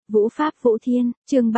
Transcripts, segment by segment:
Vũ Pháp Vũ Thiên, chương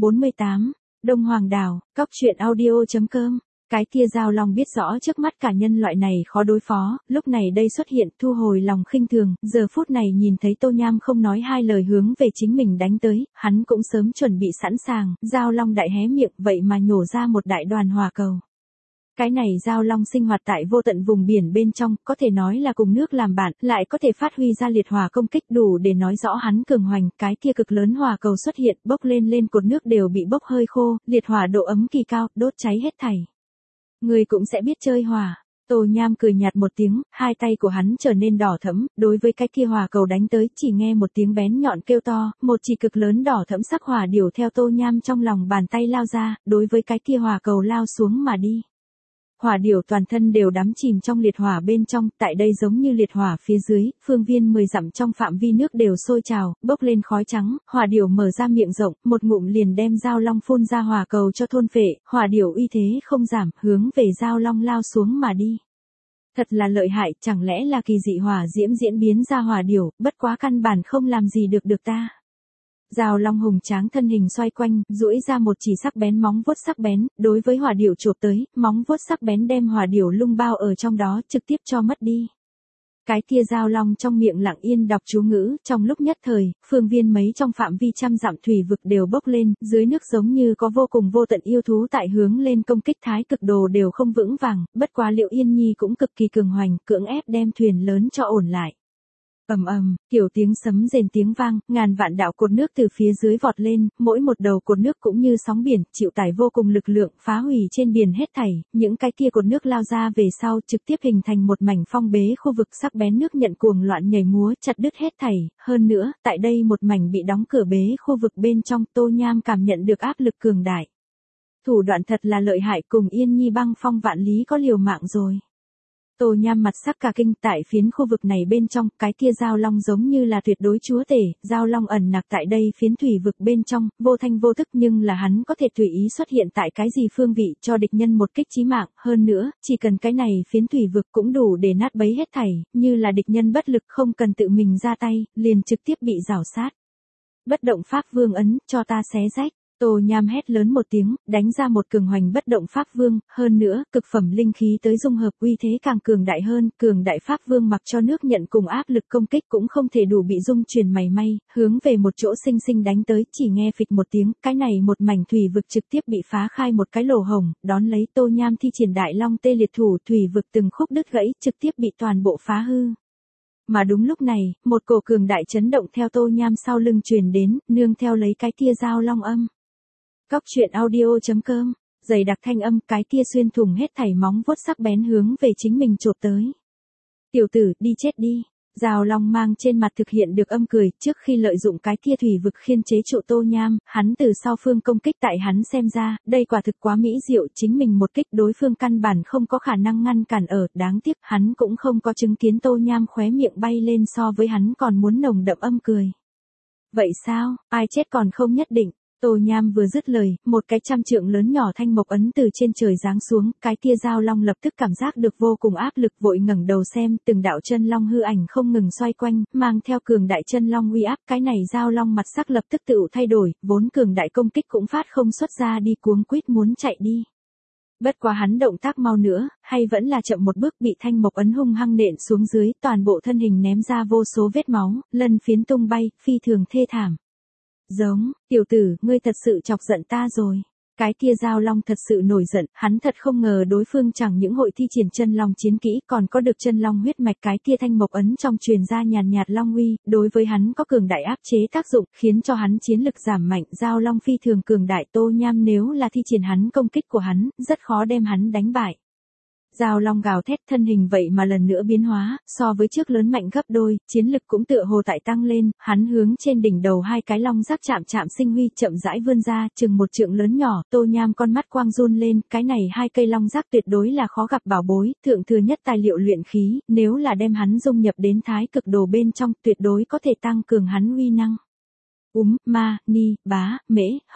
348, Đông Hoàng Đảo, Cóc truyện audio.com. Cái kia Giao Long biết rõ trước mắt cả nhân loại này khó đối phó, lúc này đây xuất hiện thu hồi lòng khinh thường, giờ phút này nhìn thấy Tô Nham không nói hai lời hướng về chính mình đánh tới, hắn cũng sớm chuẩn bị sẵn sàng, Giao Long đại hé miệng vậy mà nhổ ra một đại đoàn hỏa cầu. Cái này Giao Long sinh hoạt tại vô tận vùng biển bên trong, có thể nói là cùng nước làm bạn, lại có thể phát huy ra liệt hỏa công kích đủ để nói rõ hắn cường hoành, cái kia cực lớn hỏa cầu xuất hiện, bốc lên cột nước đều bị bốc hơi khô, liệt hỏa độ ấm kỳ cao, đốt cháy hết thảy. Người cũng sẽ biết chơi hỏa. Tô Nham cười nhạt một tiếng, hai tay của hắn trở nên đỏ thẫm, đối với cái kia hỏa cầu đánh tới, chỉ nghe một tiếng bén nhọn kêu to, một chỉ cực lớn đỏ thẫm sắc hỏa điểu theo Tô Nham trong lòng bàn tay lao ra, đối với cái kia hỏa cầu lao xuống mà đi. Hỏa điểu toàn thân đều đắm chìm trong liệt hỏa bên trong, tại đây giống như liệt hỏa phía dưới, phương viên 10 dặm trong phạm vi nước đều sôi trào, bốc lên khói trắng, hỏa điểu mở ra miệng rộng, một ngụm liền đem Giao Long phun ra hỏa cầu cho thôn phệ, hỏa điểu uy thế không giảm, hướng về Giao Long lao xuống mà đi. Thật là lợi hại, chẳng lẽ là kỳ dị hỏa diễm diễn biến ra hỏa điểu, bất quá căn bản không làm gì được ta. Giao Long hùng tráng thân hình xoay quanh, duỗi ra một chỉ sắc bén móng vuốt sắc bén, đối với hỏa điểu chộp tới, móng vuốt sắc bén đem hỏa điểu lung bao ở trong đó, trực tiếp cho mất đi. Cái kia Giao Long trong miệng lặng yên đọc chú ngữ, trong lúc nhất thời, phương viên mấy trong phạm vi trăm dặm thủy vực đều bốc lên, dưới nước giống như có vô cùng vô tận yêu thú tại hướng lên công kích thái cực đồ đều không vững vàng, bất quá Liệu Yên Nhi cũng cực kỳ cường hoành, cưỡng ép đem thuyền lớn cho ổn lại. Ầm ầm, kiểu tiếng sấm rền tiếng vang, ngàn vạn đạo cột nước từ phía dưới vọt lên, mỗi một đầu cột nước cũng như sóng biển, chịu tải vô cùng lực lượng, phá hủy trên biển hết thảy, những cái kia cột nước lao ra về sau, trực tiếp hình thành một mảnh phong bế khu vực sắc bén nước nhận cuồng loạn nhảy múa, chặt đứt hết thảy, hơn nữa, tại đây một mảnh bị đóng cửa bế khu vực bên trong, Tô Nham cảm nhận được áp lực cường đại. Thủ đoạn thật là lợi hại, cùng Yên Nhi băng phong vạn lý có liều mạng rồi. Tô Nham mặt sắc cả kinh, tại phiến khu vực này bên trong, cái kia Giao Long giống như là tuyệt đối chúa tể, Giao Long ẩn nặc tại đây phiến thủy vực bên trong, vô thanh vô tức nhưng là hắn có thể tùy ý xuất hiện tại cái gì phương vị cho địch nhân một kích chí mạng, hơn nữa, chỉ cần cái này phiến thủy vực cũng đủ để nát bấy hết thảy, như là địch nhân bất lực không cần tự mình ra tay, liền trực tiếp bị rào sát. Bất động pháp vương ấn, cho ta xé rách. Tô Nham hét lớn một tiếng, đánh ra một cường hoành bất động pháp vương, hơn nữa, cực phẩm linh khí tới dung hợp uy thế càng cường đại hơn, cường đại pháp vương mặc cho nước nhận cùng áp lực công kích cũng không thể đủ bị dung truyền mảy may, hướng về một chỗ sinh sinh đánh tới, chỉ nghe phịch một tiếng, cái này một mảnh thủy vực trực tiếp bị phá khai một cái lỗ hổng, đón lấy Tô Nham thi triển đại long tê liệt thủ, thủy vực từng khúc đứt gãy, trực tiếp bị toàn bộ phá hư. Mà đúng lúc này, một cổ cường đại chấn động theo Tô Nham sau lưng truyền đến, nương theo lấy cái kia Giao Long âm. Cóc truyện audio.com, dày đặc thanh âm, cái kia xuyên thủng hết thảy móng vuốt sắc bén hướng về chính mình chộp tới. Tiểu tử, đi chết đi. Giao Long mang trên mặt thực hiện được âm cười, trước khi lợi dụng cái kia thủy vực khiên chế trụ Tô Nham, hắn từ sau phương công kích tại hắn xem ra, đây quả thực quá mỹ diệu, chính mình một kích đối phương căn bản không có khả năng ngăn cản ở, đáng tiếc hắn cũng không có chứng kiến Tô Nham khóe miệng bay lên so với hắn còn muốn nồng đậm âm cười. Vậy sao, ai chết còn không nhất định. Tô Nham vừa dứt lời, một cái trăm trượng lớn nhỏ thanh mộc ấn từ trên trời giáng xuống, cái kia Giao Long lập tức cảm giác được vô cùng áp lực, vội ngẩng đầu xem, từng đạo chân long hư ảnh không ngừng xoay quanh, mang theo cường đại chân long uy áp, cái này Giao Long mặt sắc lập tức tự thay đổi, vốn cường đại công kích cũng phát không xuất ra đi, cuống quýt muốn chạy đi. Bất quá hắn động tác mau nữa, hay vẫn là chậm một bước, bị thanh mộc ấn hung hăng nện xuống dưới, toàn bộ thân hình ném ra vô số vết máu, lân phiến tung bay, phi thường thê thảm. Giống, tiểu tử, ngươi thật sự chọc giận ta rồi. Cái kia Giao Long thật sự nổi giận, hắn thật không ngờ đối phương chẳng những hội thi triển chân long chiến kỹ còn có được chân long huyết mạch, cái kia thanh mộc ấn trong truyền ra nhàn nhạt long uy, đối với hắn có cường đại áp chế tác dụng, khiến cho hắn chiến lực giảm mạnh, Giao Long phi thường cường đại, Tô Nham nếu là thi triển hắn công kích của hắn, rất khó đem hắn đánh bại. Giao Long gào thét, thân hình vậy mà lần nữa biến hóa, so với trước lớn mạnh gấp đôi, chiến lực cũng tựa hồ tại tăng lên, hắn hướng trên đỉnh đầu hai cái long giác chạm sinh huy chậm rãi vươn ra, chừng một trượng lớn nhỏ, Tô Nham con mắt quang run lên, cái này hai cây long giác tuyệt đối là khó gặp bảo bối, thượng thừa nhất tài liệu luyện khí, nếu là đem hắn dung nhập đến thái cực đồ bên trong, tuyệt đối có thể tăng cường hắn uy năng. Ma, Ni, Bá, Mễ, Hồng.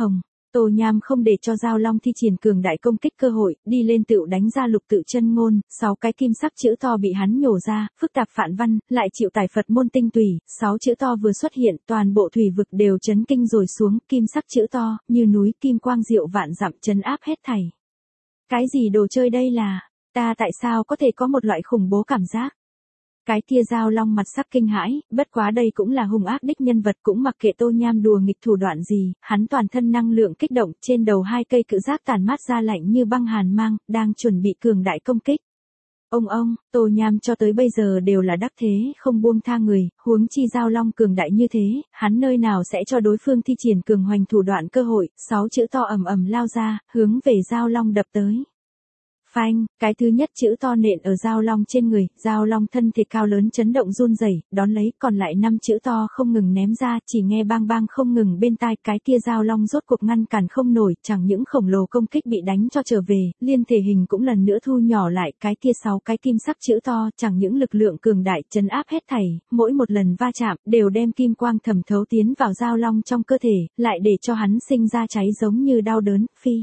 Tô Nham không để cho Giao Long thi triển cường đại công kích cơ hội, đi lên tựu đánh ra lục tự chân ngôn, 6 cái kim sắc chữ to bị hắn nhổ ra, phức tạp phạn văn, lại chịu tải Phật môn tinh tùy, 6 chữ to vừa xuất hiện, toàn bộ thủy vực đều chấn kinh rồi xuống, kim sắc chữ to, như núi kim quang diệu vạn dặm chấn áp hết thảy. Cái gì đồ chơi đây là, ta tại sao có thể có một loại khủng bố cảm giác? Cái kia Giao Long mặt sắc kinh hãi, bất quá đây cũng là hung ác đích nhân vật, cũng mặc kệ Tô Nham đùa nghịch thủ đoạn gì, hắn toàn thân năng lượng kích động, trên đầu 2 cây cự giác tàn mát ra lạnh như băng hàn mang, đang chuẩn bị cường đại công kích. Ông, Tô Nham cho tới bây giờ đều là đắc thế, không buông tha người, huống chi Giao Long cường đại như thế, hắn nơi nào sẽ cho đối phương thi triển cường hoành thủ đoạn cơ hội, 6 chữ to ầm ầm lao ra, hướng về Giao Long đập tới. Phanh, cái thứ nhất chữ to nện ở Giao Long trên người, Giao Long thân thể cao lớn chấn động run rẩy, đón lấy, còn lại 5 chữ to không ngừng ném ra, chỉ nghe bang bang không ngừng bên tai, cái kia Giao Long rốt cuộc ngăn cản không nổi, chẳng những khổng lồ công kích bị đánh cho trở về, liên thể hình cũng lần nữa thu nhỏ lại, cái kia 6 cái kim sắc chữ to, chẳng những lực lượng cường đại trấn áp hết thảy, mỗi một lần va chạm, đều đem kim quang thẩm thấu tiến vào Giao Long trong cơ thể, lại để cho hắn sinh ra cháy giống như đau đớn, phi.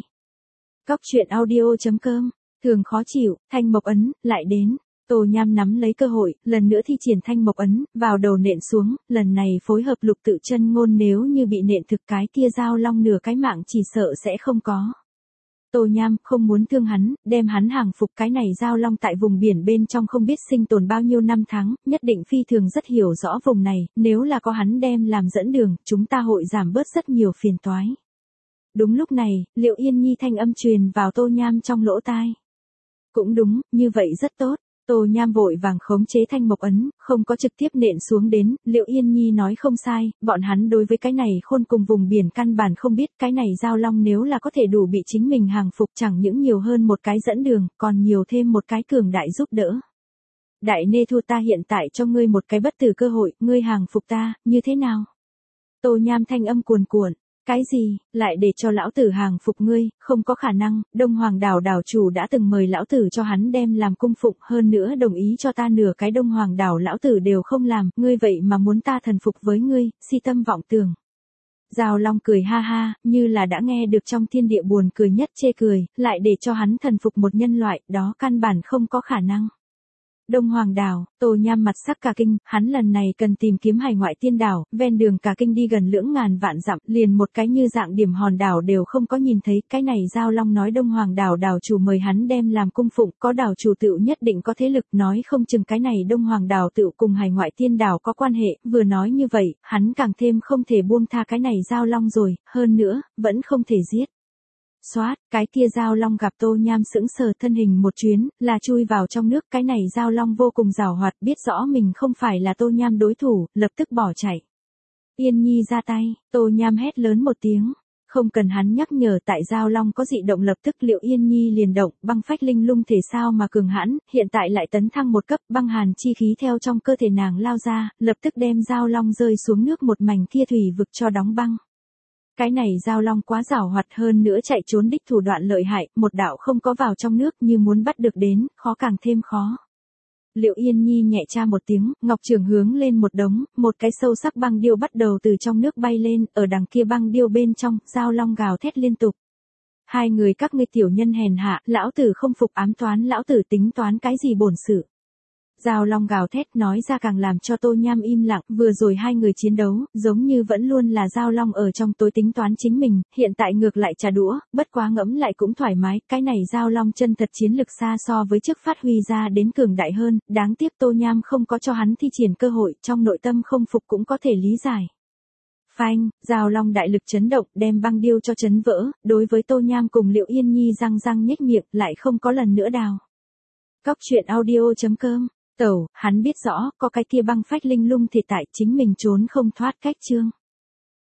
Cóc truyện audio.com Thường khó chịu, thanh mộc ấn, lại đến. Tô Nham nắm lấy cơ hội, lần nữa thi triển thanh mộc ấn, vào đầu nện xuống, lần này phối hợp lục tự chân ngôn, nếu như bị nện thực cái kia Giao Long nửa cái mạng chỉ sợ sẽ không có. Tô Nham không muốn thương hắn, đem hắn hàng phục, cái này Giao Long tại vùng biển bên trong không biết sinh tồn bao nhiêu năm tháng, nhất định phi thường rất hiểu rõ vùng này, nếu là có hắn đem làm dẫn đường, chúng ta hội giảm bớt rất nhiều phiền toái. Đúng lúc này, Liệu Yên Nhi thanh âm truyền vào Tô Nham trong lỗ tai. Cũng đúng, như vậy rất tốt. Tô Nham vội vàng khống chế thanh mộc ấn, không có trực tiếp nện xuống đến, Liệu Yên Nhi nói không sai, bọn hắn đối với cái này khôn cùng vùng biển căn bản không biết, cái này Giao Long nếu là có thể đủ bị chính mình hàng phục, chẳng những nhiều hơn một cái dẫn đường, còn nhiều thêm một cái cường đại giúp đỡ. Đại Nê Thu, ta hiện tại cho ngươi một cái bất tử cơ hội, ngươi hàng phục ta, như thế nào? Tô Nham thanh âm cuồn cuộn. Cái gì, lại để cho lão tử hàng phục ngươi, không có khả năng, Đông Hoàng đảo đảo chủ đã từng mời lão tử cho hắn đem làm cung phụng, hơn nữa đồng ý cho ta nửa cái Đông Hoàng đảo lão tử đều không làm, ngươi vậy mà muốn ta thần phục với ngươi, si tâm vọng tưởng. Giao Long cười ha ha, như là đã nghe được trong thiên địa buồn cười nhất chê cười, lại để cho hắn thần phục một nhân loại, đó căn bản không có khả năng. Đông Hoàng đảo, Tô Nham mặt sắc cả kinh, hắn lần này cần tìm kiếm hải ngoại tiên đảo, ven đường cả kinh đi gần lưỡng ngàn vạn dặm, liền một cái như dạng điểm hòn đảo đều không có nhìn thấy, cái này Giao Long nói Đông Hoàng đảo đảo chủ mời hắn đem làm cung phụng, có đảo chủ tựu nhất định có thế lực, nói không chừng cái này Đông Hoàng đảo tựu cùng hải ngoại tiên đảo có quan hệ, vừa nói như vậy, hắn càng thêm không thể buông tha cái này Giao Long rồi, hơn nữa, vẫn không thể giết. Xoát, cái kia Giao Long gặp Tô Nham sững sờ, thân hình một chuyến, là chui vào trong nước, cái này Giao Long vô cùng giàu hoạt, biết rõ mình không phải là Tô Nham đối thủ, lập tức bỏ chạy. Yên Nhi ra tay, Tô Nham hét lớn một tiếng, không cần hắn nhắc nhở, tại Giao Long có dị động lập tức Liệu Yên Nhi liền động, băng phách linh lung thể sao mà cường hãn, hiện tại lại tấn thăng một cấp, băng hàn chi khí theo trong cơ thể nàng lao ra, lập tức đem Giao Long rơi xuống nước, một mảnh kia thủy vực cho đóng băng. Cái này Giao Long quá giàu hoạt, hơn nữa chạy trốn đích thủ đoạn lợi hại, một đạo không có vào trong nước, như muốn bắt được đến, khó càng thêm khó. Liệu Yên Nhi nhẹ cha một tiếng, ngọc trường hướng lên một đống, một cái sâu sắc băng điêu bắt đầu từ trong nước bay lên, ở đằng kia băng điêu bên trong, Giao Long gào thét liên tục. Hai người các ngươi tiểu nhân hèn hạ, lão tử không phục ám toán, lão tử tính toán cái gì bổn sự. Giao Long gào thét nói ra càng làm cho Tô Nham im lặng, vừa rồi hai người chiến đấu, giống như vẫn luôn là Giao Long ở trong tối tính toán chính mình, hiện tại ngược lại trả đũa, bất quá ngẫm lại cũng thoải mái, cái này Giao Long chân thật chiến lực xa so với trước phát huy ra đến cường đại hơn, đáng tiếc Tô Nham không có cho hắn thi triển cơ hội, trong nội tâm không phục cũng có thể lý giải. Phanh, Giao Long đại lực chấn động, đem băng điêu cho chấn vỡ, đối với Tô Nham cùng Liệu Yên Nhi răng răng nhếch miệng, lại không có lần nữa đào. Cóc truyện audio.com Tẩu, hắn biết rõ, có cái kia băng phách linh lung thì tại chính mình trốn không thoát cách chương.